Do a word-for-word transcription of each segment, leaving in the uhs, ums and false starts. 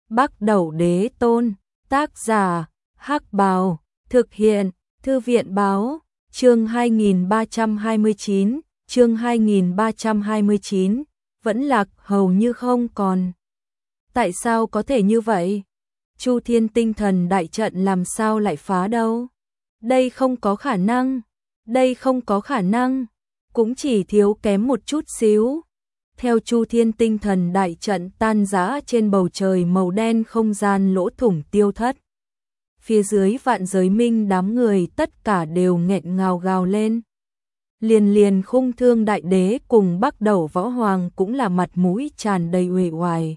Bắc Đẩu Đế Tôn, tác giả, Hắc Bào, thực hiện, Thư viện báo, chương hai nghìn ba trăm hai mươi chín, chương hai nghìn ba trăm hai mươi chín, vẫn lạc hầu như không còn. Tại sao có thể như vậy? Chu Thiên tinh thần đại trận làm sao lại phá đâu? Đây không có khả năng, đây không có khả năng, cũng chỉ thiếu kém một chút xíu. Theo Chu Thiên tinh thần đại trận tan rã trên bầu trời màu đen, không gian lỗ thủng tiêu thất. Phía dưới Vạn Giới Minh đám người tất cả đều nghẹn ngào gào lên. Liền liền Khung Thương đại đế cùng Bắc Đẩu Võ Hoàng cũng là mặt mũi tràn đầy uể oải.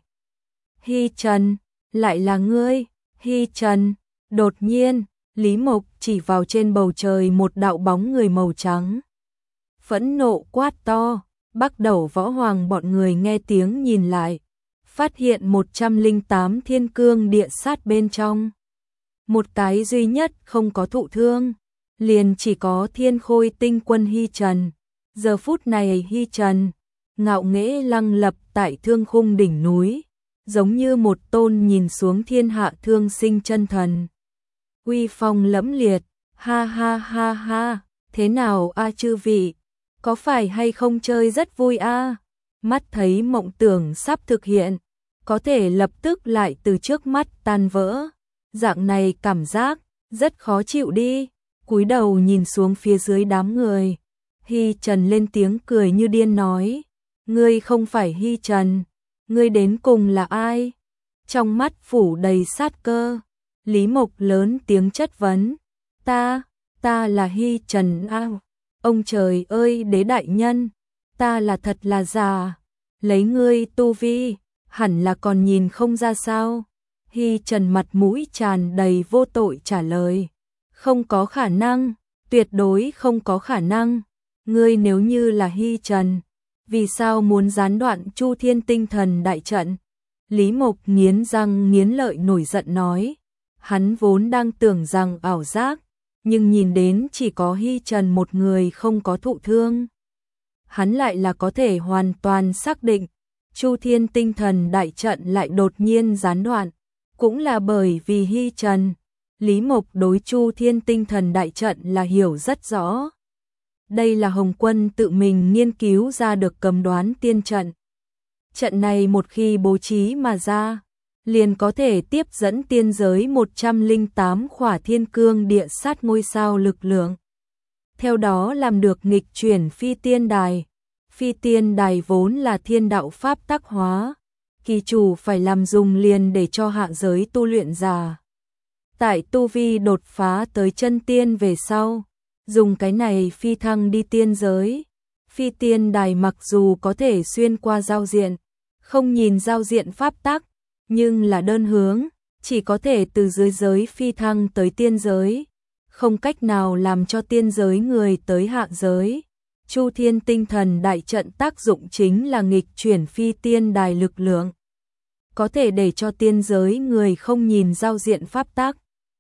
Hi Trần, lại là ngươi, Hi Trần. Đột nhiên, Lý Mộc chỉ vào trên bầu trời một đạo bóng người màu trắng. Phẫn nộ quát to. Bắc Đẩu Võ Hoàng bọn người nghe tiếng nhìn lại, phát hiện một trăm lẻ tám thiên cương địa sát bên trong. Một cái duy nhất không có thụ thương, liền chỉ có Thiên Khôi tinh quân Hi Trần. Giờ phút này Hi Trần, ngạo nghễ lăng lập tại Thương Khung đỉnh núi, giống như một tôn nhìn xuống thiên hạ thương sinh chân thần. Uy phong lẫm liệt, ha ha ha ha, thế nào a chư vị? Có phải hay không chơi rất vui a? À? Mắt thấy mộng tưởng sắp thực hiện, có thể lập tức lại từ trước mắt tan vỡ. Dạng này cảm giác rất khó chịu đi. Cúi đầu nhìn xuống phía dưới đám người, Hi Trần lên tiếng cười như điên nói: "Ngươi không phải Hi Trần, ngươi đến cùng là ai?" Trong mắt phủ đầy sát cơ, Lý Mộc lớn tiếng chất vấn: "Ta, ta là Hi Trần a." Ông trời ơi đế đại nhân, ta là thật là già, lấy ngươi tu vi, hẳn là còn nhìn không ra sao? Hi Trần mặt mũi tràn đầy vô tội trả lời, không có khả năng, tuyệt đối không có khả năng. Ngươi nếu như là Hi Trần, vì sao muốn gián đoạn Chu Thiên tinh thần đại trận? Lý Mộc nghiến răng nghiến lợi nổi giận nói, hắn vốn đang tưởng rằng ảo giác, nhưng nhìn đến chỉ có Hi Trần một người không có thụ thương. Hắn lại là có thể hoàn toàn xác định, Chu Thiên tinh thần đại trận lại đột nhiên gián đoạn, cũng là bởi vì Hi Trần. Lý Mộc đối Chu Thiên tinh thần đại trận là hiểu rất rõ. Đây là Hồng Quân tự mình nghiên cứu ra được cấm đoán tiên trận. Trận này một khi bố trí mà ra, liền có thể tiếp dẫn tiên giới một trăm lẻ tám khỏa thiên cương địa sát ngôi sao lực lượng. Theo đó làm được nghịch chuyển phi tiên đài. Phi tiên đài vốn là thiên đạo pháp tắc hóa, kỳ chủ phải làm dùng liền để cho hạ giới tu luyện giả. Tại tu vi đột phá tới chân tiên về sau, dùng cái này phi thăng đi tiên giới. Phi tiên đài mặc dù có thể xuyên qua giao diện, không nhìn giao diện pháp tắc, nhưng là đơn hướng, chỉ có thể từ dưới giới phi thăng tới tiên giới, không cách nào làm cho tiên giới người tới hạ giới. Chu Thiên tinh thần đại trận tác dụng chính là nghịch chuyển phi tiên đài lực lượng, có thể để cho tiên giới người không nhìn giao diện pháp tắc,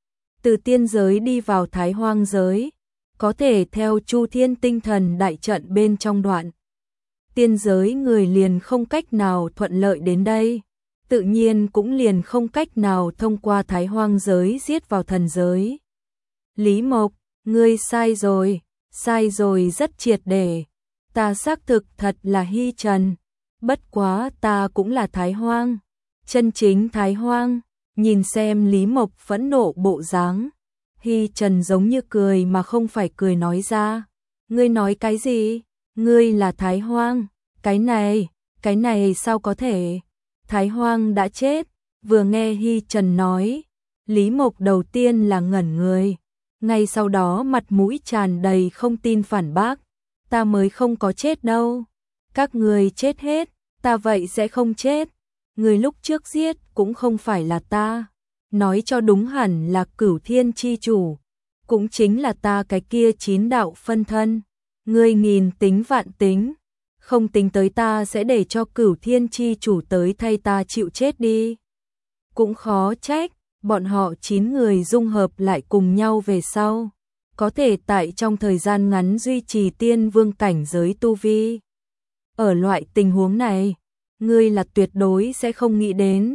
từ tiên giới đi vào Thái Hoang giới, có thể theo Chu Thiên tinh thần đại trận bên trong đoạn. Tiên giới người liền không cách nào thuận lợi đến đây, tự nhiên cũng liền không cách nào thông qua Thái Hoang giới giết vào thần giới. Lý Mộc, ngươi sai rồi, sai rồi rất triệt để. Ta xác thực thật là Hi Trần, bất quá ta cũng là Thái Hoang, chân chính Thái Hoang. Nhìn xem Lý Mộc phẫn nộ bộ dáng, Hi Trần giống như cười mà không phải cười nói ra. Ngươi nói cái gì? Ngươi là Thái Hoang? Cái này, cái này sao có thể? Thái Hoang đã chết. Vừa nghe Hi Trần nói, Lý Mộc đầu tiên là ngẩn người, ngay sau đó mặt mũi tràn đầy không tin phản bác. Ta mới không có chết đâu. Các người chết hết, ta vậy sẽ không chết. Người lúc trước giết cũng không phải là ta, nói cho đúng hẳn là Cửu Thiên chi chủ, cũng chính là ta cái kia chín đạo phân thân. Ngươi nghìn tính vạn tính, không tính tới ta sẽ để cho Cửu Thiên chi chủ tới thay ta chịu chết đi. Cũng khó trách, bọn họ chín người dung hợp lại cùng nhau về sau, có thể tại trong thời gian ngắn duy trì tiên vương cảnh giới tu vi. Ở loại tình huống này, ngươi là tuyệt đối sẽ không nghĩ đến.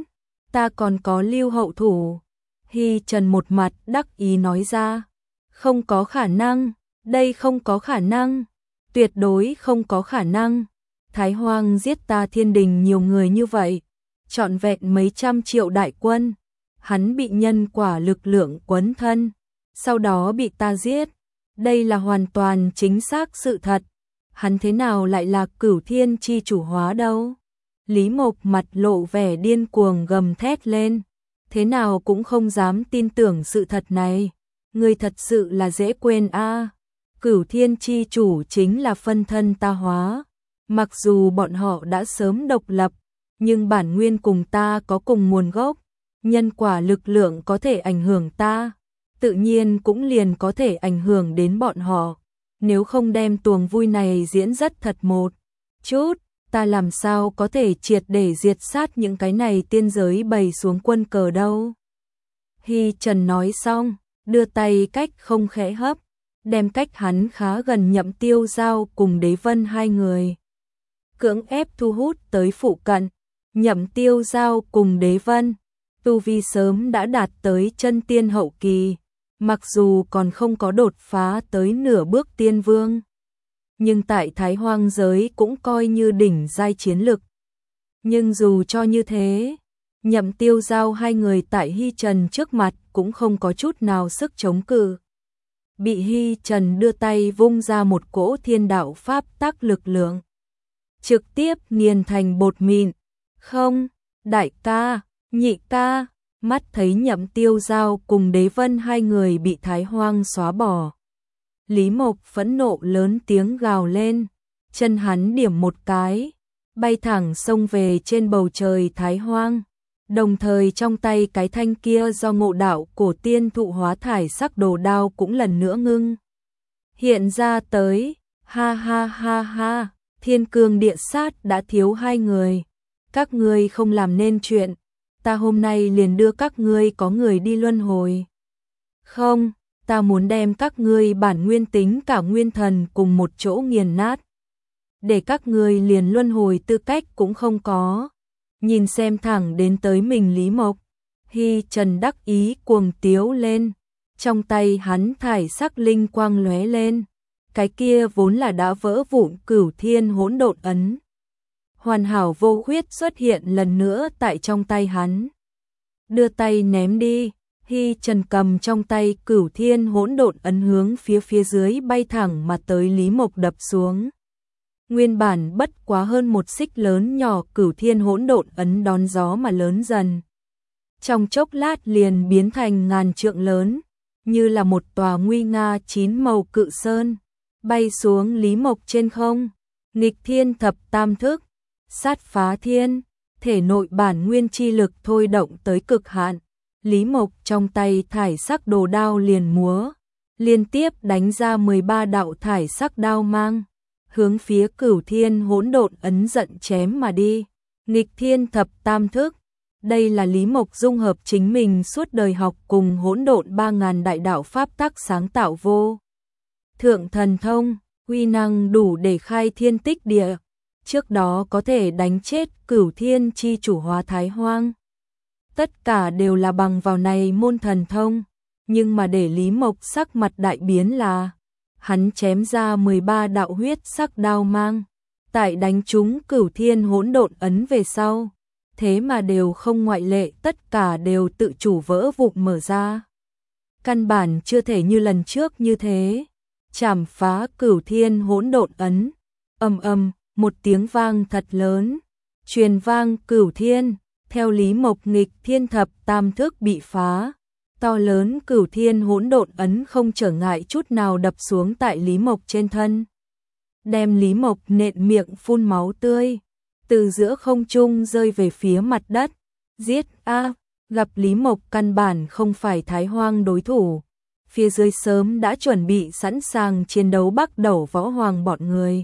ta còn có lưu hậu thủ. Hy Trần một mặt đắc ý nói ra, không có khả năng, đây không có khả năng, tuyệt đối không có khả năng. Thái Hoang giết ta thiên đình nhiều người như vậy, trọn vẹn mấy trăm triệu đại quân, hắn bị nhân quả lực lượng quấn thân, sau đó bị ta giết, đây là hoàn toàn chính xác sự thật, hắn thế nào lại là Cửu Thiên chi chủ hóa đâu? Lý Mộc mặt lộ vẻ điên cuồng gầm thét lên, thế nào cũng không dám tin tưởng sự thật này, người thật sự là dễ quên a. À. Cửu Thiên chi chủ chính là phân thân ta hóa, mặc dù bọn họ đã sớm độc lập, nhưng bản nguyên cùng ta có cùng nguồn gốc, nhân quả lực lượng có thể ảnh hưởng ta, tự nhiên cũng liền có thể ảnh hưởng đến bọn họ. Nếu không đem tuồng vui này diễn rất thật một chút, ta làm sao có thể triệt để diệt sát những cái này tiên giới bày xuống quân cờ đâu. Hy Trần nói xong, đưa tay cách không khẽ hấp, đem cách hắn khá gần Nhậm Tiêu Giao cùng Đế Vân hai người cưỡng ép thu hút tới phụ cận. Nhậm Tiêu Giao cùng Đế Vân, tu vi sớm đã đạt tới chân tiên hậu kỳ, mặc dù còn không có đột phá tới nửa bước tiên vương, nhưng tại Thái Hoang giới cũng coi như đỉnh giai chiến lực. Nhưng dù cho như thế, Nhậm Tiêu Giao hai người tại Hy Trần trước mặt cũng không có chút nào sức chống cự. Bị Hy Trần đưa tay vung ra một cỗ thiên đạo pháp tắc lực lượng, trực tiếp nghiền thành bột mịn. Không, đại ca, nhị ca, mắt thấy Nhậm Tiêu Giao cùng Đế Vân hai người bị Thái Hoang xóa bỏ. Lý Mộc phẫn nộ lớn tiếng gào lên, chân hắn điểm một cái, bay thẳng xông về trên bầu trời Thái Hoang, đồng thời trong tay cái thanh kia do ngộ đạo cổ tiên thụ hóa thải sắc đồ đao cũng lần nữa ngưng hiện ra tới. Ha ha ha ha, thiên cương địa sát đã thiếu hai người, các ngươi không làm nên chuyện, ta hôm nay liền đưa các ngươi có người đi luân hồi. Không, ta muốn đem các ngươi bản nguyên tính cả nguyên thần cùng một chỗ nghiền nát, để các ngươi liền luân hồi tư cách cũng không có. Nhìn xem thẳng đến tới mình Lý Mộc, Hy Trần đắc ý cuồng tiếu lên, trong tay hắn thải sắc linh quang lóe lên, cái kia vốn là đã vỡ vụn Cửu Thiên hỗn độn ấn, hoàn hảo vô khuyết xuất hiện lần nữa tại trong tay hắn. Đưa tay ném đi, Hy Trần cầm trong tay Cửu Thiên hỗn độn ấn hướng phía phía dưới bay thẳng mà tới Lý Mộc đập xuống. Nguyên bản bất quá hơn một xích lớn nhỏ Cửu Thiên hỗn độn ấn đón gió mà lớn dần, trong chốc lát liền biến thành ngàn trượng lớn, như là một tòa nguy nga chín màu cự sơn, bay xuống Lý Mộc trên không. Nghịch thiên thập tam thức, sát phá thiên, thể nội bản nguyên chi lực thôi động tới cực hạn. Lý Mộc trong tay thải sắc đồ đao liền múa, liên tiếp đánh ra mười ba đạo thải sắc đao mang, hướng phía Cửu Thiên hỗn độn ấn giận chém mà đi. Nghịch thiên thập tam thức, đây là Lý Mộc dung hợp chính mình suốt đời học cùng hỗn độn ba ngàn đại đạo pháp tắc sáng tạo vô thượng thần thông, uy năng đủ để khai thiên tích địa, trước đó có thể đánh chết Cửu Thiên chi chủ hóa Thái Hoang. Tất cả đều là bằng vào này môn thần thông, nhưng mà để Lý Mộc sắc mặt đại biến là, hắn chém ra mười ba đạo huyết sắc đao mang, tại đánh trúng Cửu Thiên hỗn độn ấn về sau, thế mà đều không ngoại lệ, tất cả đều tự chủ vỡ vụn mở ra. Căn bản chưa thể như lần trước như thế, chảm phá Cửu Thiên hỗn độn ấn. Ầm ầm, một tiếng vang thật lớn, truyền vang Cửu Thiên, theo Lý Mộc nghịch thiên thập tam thức bị phá, to lớn Cửu Thiên hỗn độn ấn không trở ngại chút nào đập xuống tại Lý Mộc trên thân, đem Lý Mộc nện miệng phun máu tươi, từ giữa không trung rơi về phía mặt đất. Giết a, gặp Lý Mộc căn bản không phải Thái Hoang đối thủ, phía dưới sớm đã chuẩn bị sẵn sàng chiến đấu Bắc Đẩu Võ Hoàng bọn người.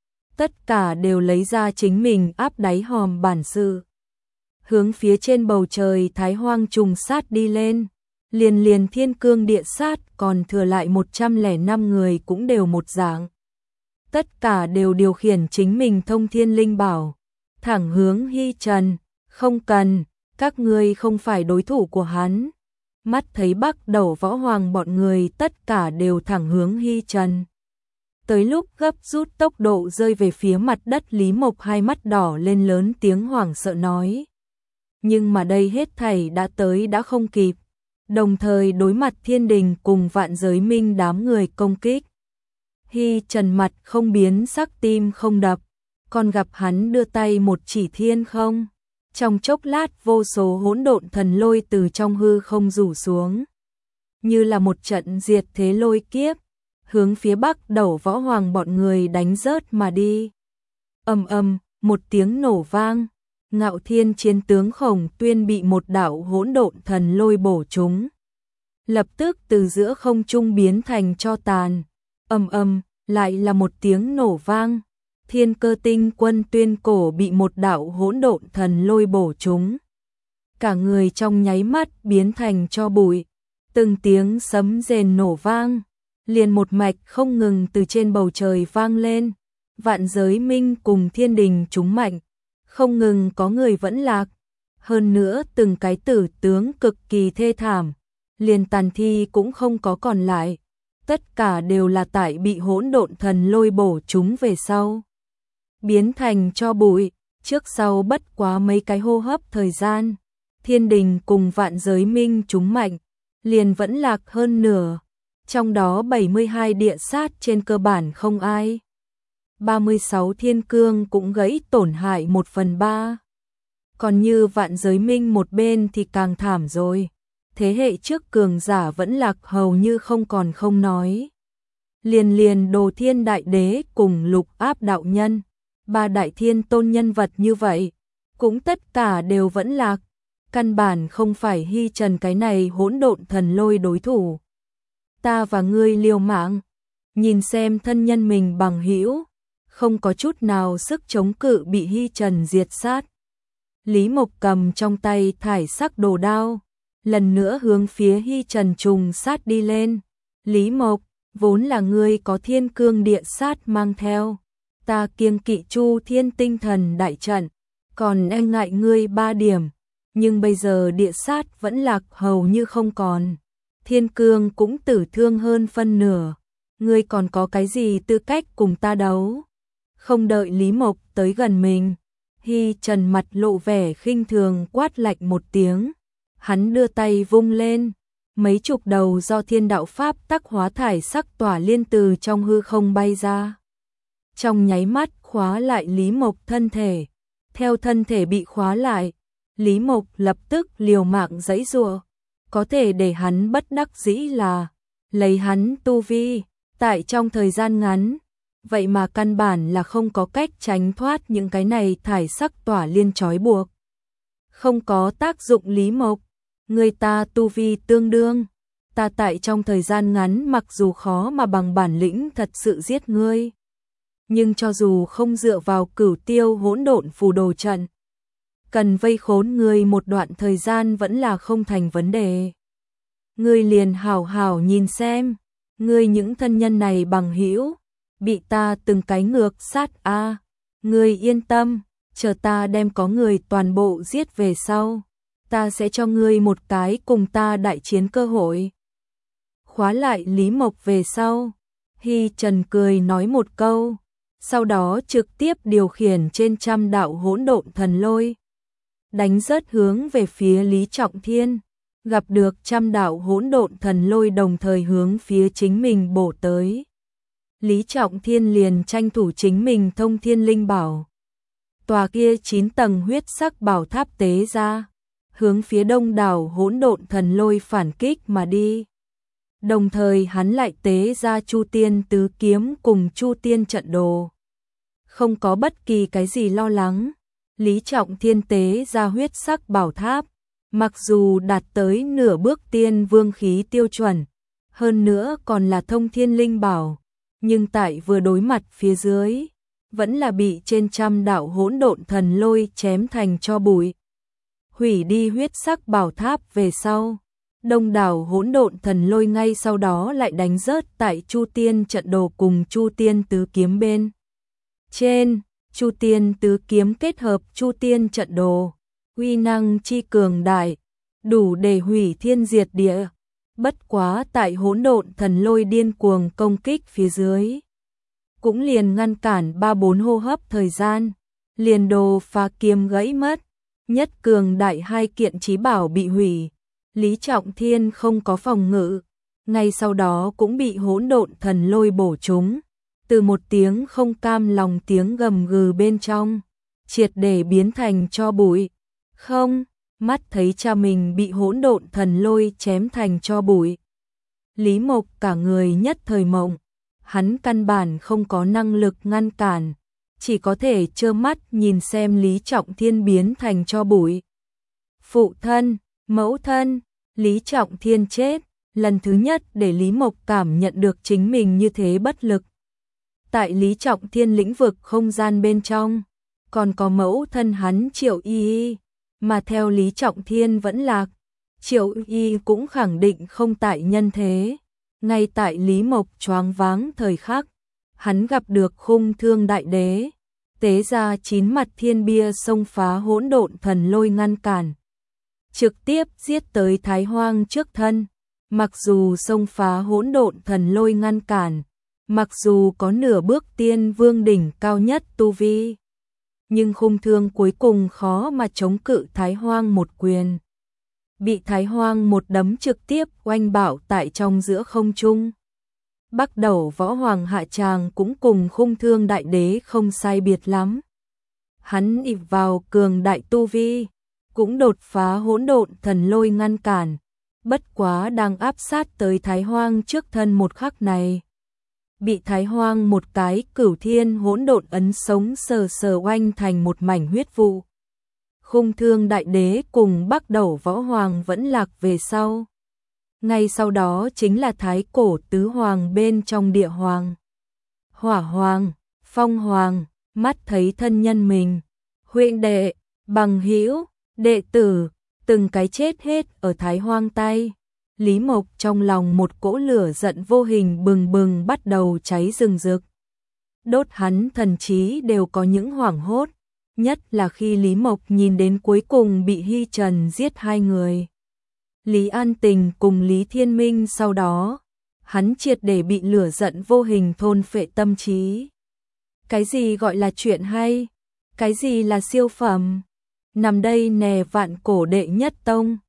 Tất cả đều lấy ra chính mình áp đáy hòm bản sự, hướng phía trên bầu trời Thái Hoang trùng sát đi lên. Liền liền thiên cương địa sát còn thừa lại một trăm lẻ năm người cũng đều một dạng. Tất cả đều điều khiển chính mình thông thiên linh bảo, thẳng hướng Hy Trần. Không cần, các ngươi không phải đối thủ của hắn. Mắt thấy Bắc Đầu Võ Hoàng bọn người tất cả đều thẳng hướng Hi Trần. Tới lúc gấp rút tốc độ rơi về phía mặt đất, Lý Mộc hai mắt đỏ lên lớn tiếng hoảng sợ nói. Nhưng mà đây hết thảy đã tới đã không kịp. Đồng thời đối mặt thiên đình cùng vạn giới minh đám người công kích. Hi Trần mặt không biến sắc, tim không đập, còn gặp hắn đưa tay một chỉ thiên không. Trong chốc lát vô số hỗn độn thần lôi từ trong hư không rủ xuống. Như là một trận diệt thế lôi kiếp, hướng phía Bắc Đầu Võ Hoàng bọn người đánh rớt mà đi. Ầm ầm, một tiếng nổ vang, Ngạo Thiên chiến tướng Khổng Tuyên bị một đạo hỗn độn thần lôi bổ trúng. Lập tức từ giữa không trung biến thành tro tàn. Ầm ầm, lại là một tiếng nổ vang. Thiên Cơ Tinh Quân Tuyên Cổ bị một đạo hỗn độn thần lôi bổ trúng. Cả người trong nháy mắt biến thành tro bụi. Từng tiếng sấm rền nổ vang, liền một mạch không ngừng từ trên bầu trời vang lên. Vạn giới minh cùng thiên đình chúng mạnh, không ngừng có người vẫn lạc. Hơn nữa từng cái tử tướng cực kỳ thê thảm, liền tàn thi cũng không có còn lại. Tất cả đều là tại bị hỗn độn thần lôi bổ chúng về sau, biến thành tro bụi. Trước sau bất quá mấy cái hô hấp thời gian, thiên đình cùng vạn giới minh chúng mạnh, liền vẫn lạc hơn nửa. Trong đó bảy mươi hai địa sát trên cơ bản không ai. ba mươi sáu thiên cương cũng gãy tổn hại một phần ba. Còn như vạn giới minh một bên thì càng thảm rồi. Thế hệ trước cường giả vẫn lạc hầu như không còn không nói. Liền liền Đồ Thiên Đại Đế cùng Lục Áp Đạo Nhân, ba đại thiên tôn nhân vật như vậy, cũng tất cả đều vẫn lạc. Căn bản không phải Hi Trần cái này hỗn độn thần lôi đối thủ. Ta và ngươi liều mạng, nhìn xem thân nhân mình bằng hữu, không có chút nào sức chống cự bị Hi Trần diệt sát. Lý Mộc cầm trong tay thải sắc đồ đao, lần nữa hướng phía Hi Trần trùng sát đi lên. Lý Mộc, vốn là ngươi có thiên cương địa sát mang theo, ta kiêng kỵ Chu Thiên tinh thần đại trận, còn e ngại ngươi ba điểm, nhưng bây giờ địa sát vẫn lạc hầu như không còn. Thiên cương cũng tử thương hơn phân nửa, ngươi còn có cái gì tư cách cùng ta đấu? Không đợi Lý Mộc tới gần mình, Hi Trần mặt lộ vẻ khinh thường quát lạnh một tiếng. Hắn đưa tay vung lên, mấy chục đầu do thiên đạo pháp tắc hóa thải sắc tỏa liên từ trong hư không bay ra. Trong nháy mắt khóa lại Lý Mộc thân thể. Theo thân thể bị khóa lại, Lý Mộc lập tức liều mạng giãy giụa. Có thể để hắn bất đắc dĩ là lấy hắn tu vi, tại trong thời gian ngắn, vậy mà căn bản là không có cách tránh thoát những cái này thải sắc tỏa liên trói buộc. Không có tác dụng. Lý Mộc, người ta tu vi tương đương, ta tại trong thời gian ngắn mặc dù khó mà bằng bản lĩnh thật sự giết ngươi, nhưng cho dù không dựa vào Cửu Tiêu hỗn độn phù đồ trận, cần vây khốn ngươi một đoạn thời gian vẫn là không thành vấn đề. Ngươi liền hảo hảo nhìn xem, ngươi những thân nhân này bằng hữu bị ta từng cái ngược sát a. À, ngươi yên tâm, chờ ta đem có người toàn bộ giết về sau, ta sẽ cho ngươi một cái cùng ta đại chiến cơ hội. Khóa lại Lý Mộc về sau, Hi Trần cười nói một câu, sau đó trực tiếp điều khiển trên trăm đạo hỗn độn thần lôi, đánh rớt hướng về phía Lý Trọng Thiên. Gặp được trăm đạo hỗn độn thần lôi đồng thời hướng phía chính mình bổ tới, Lý Trọng Thiên liền tranh thủ chính mình thông thiên linh bảo. Tòa kia chín tầng huyết sắc bảo tháp tế ra, hướng phía đông đảo hỗn độn thần lôi phản kích mà đi. Đồng thời hắn lại tế ra Chu Tiên tứ kiếm cùng Chu Tiên trận đồ. Không có bất kỳ cái gì lo lắng, Lý Trọng Thiên tế ra huyết sắc bảo tháp, mặc dù đạt tới nửa bước tiên vương khí tiêu chuẩn, hơn nữa còn là thông thiên linh bảo, nhưng tại vừa đối mặt phía dưới, vẫn là bị trên trăm đạo hỗn độn thần lôi chém thành tro bụi. Hủy đi huyết sắc bảo tháp về sau, đông đảo hỗn độn thần lôi ngay sau đó lại đánh rớt tại Chu Tiên trận đồ cùng Chu Tiên tứ kiếm bên trên. Chu Tiên tứ kiếm kết hợp Chu Tiên trận đồ, uy năng chi cường đại, đủ để hủy thiên diệt địa. Bất quá tại hỗn độn thần lôi điên cuồng công kích phía dưới, cũng liền ngăn cản ba bốn hô hấp thời gian, liền đồ phá kiếm gãy mất, nhất cường đại hai kiện chí bảo bị hủy. Lý Trọng Thiên không có phòng ngự, ngay sau đó cũng bị hỗn độn thần lôi bổ trúng, từ một tiếng không cam lòng tiếng gầm gừ bên trong, triệt để biến thành tro bụi. Không, mắt thấy cha mình bị hỗn độn thần lôi chém thành tro bụi, Lý Mộc cả người nhất thời mộng, hắn căn bản không có năng lực ngăn cản, chỉ có thể trơ mắt nhìn xem Lý Trọng Thiên biến thành tro bụi. Phụ thân, mẫu thân, Lý Trọng Thiên chết, lần thứ nhất để Lý Mộc cảm nhận được chính mình như thế bất lực. Tại Lý Trọng Thiên lĩnh vực không gian bên trong, còn có mẫu thân hắn Triệu Y Y, mà theo Lý Trọng Thiên vẫn lạc, Triệu Y Y cũng khẳng định không tại nhân thế. Ngay tại Lý Mộc choáng váng thời khắc, hắn gặp được Khung Thương Đại Đế, tế ra chín mặt thiên bia xông phá hỗn độn thần lôi ngăn cản, trực tiếp giết tới Thái Hoang trước thân. Mặc dù xông phá hỗn độn thần lôi ngăn cản, mặc dù có nửa bước tiên vương đỉnh cao nhất tu vi, nhưng Khung Thương cuối cùng khó mà chống cự Thái Hoang một quyền. Bị Thái Hoang một đấm trực tiếp oanh bạo tại trong giữa không trung. Bắt đầu Võ Hoàng hạ tràng cũng cùng Khung Thương Đại Đế không sai biệt lắm. Hắn ỷ vào cường đại tu vi, cũng đột phá hỗn độn thần lôi ngăn cản, bất quá đang áp sát tới Thái Hoang trước thân một khắc này, bị Thái Hoang một cái cửu thiên hỗn độn ấn sống sờ sờ oanh thành một mảnh huyết vụ. Khung Thương Đại Đế cùng Bắc Đầu Võ Hoàng vẫn lạc về sau. Ngay sau đó chính là Thái Cổ Tứ Hoàng bên trong Địa Hoàng, Hỏa Hoàng, Phong Hoàng, mắt thấy thân nhân mình, huynh đệ, bằng hữu, đệ tử, từng cái chết hết ở Thái Hoang tay. Lý Mộc trong lòng một cỗ lửa giận vô hình bừng bừng bắt đầu cháy rừng rực. Đốt hắn thần trí đều có những hoảng hốt, nhất là khi Lý Mộc nhìn đến cuối cùng bị Hy Trần giết hai người. Lý An Tình cùng Lý Thiên Minh sau đó, hắn triệt để bị lửa giận vô hình thôn phệ tâm trí. Cái gì gọi là chuyện hay? Cái gì là siêu phẩm? Nằm đây nè vạn cổ đệ nhất tông.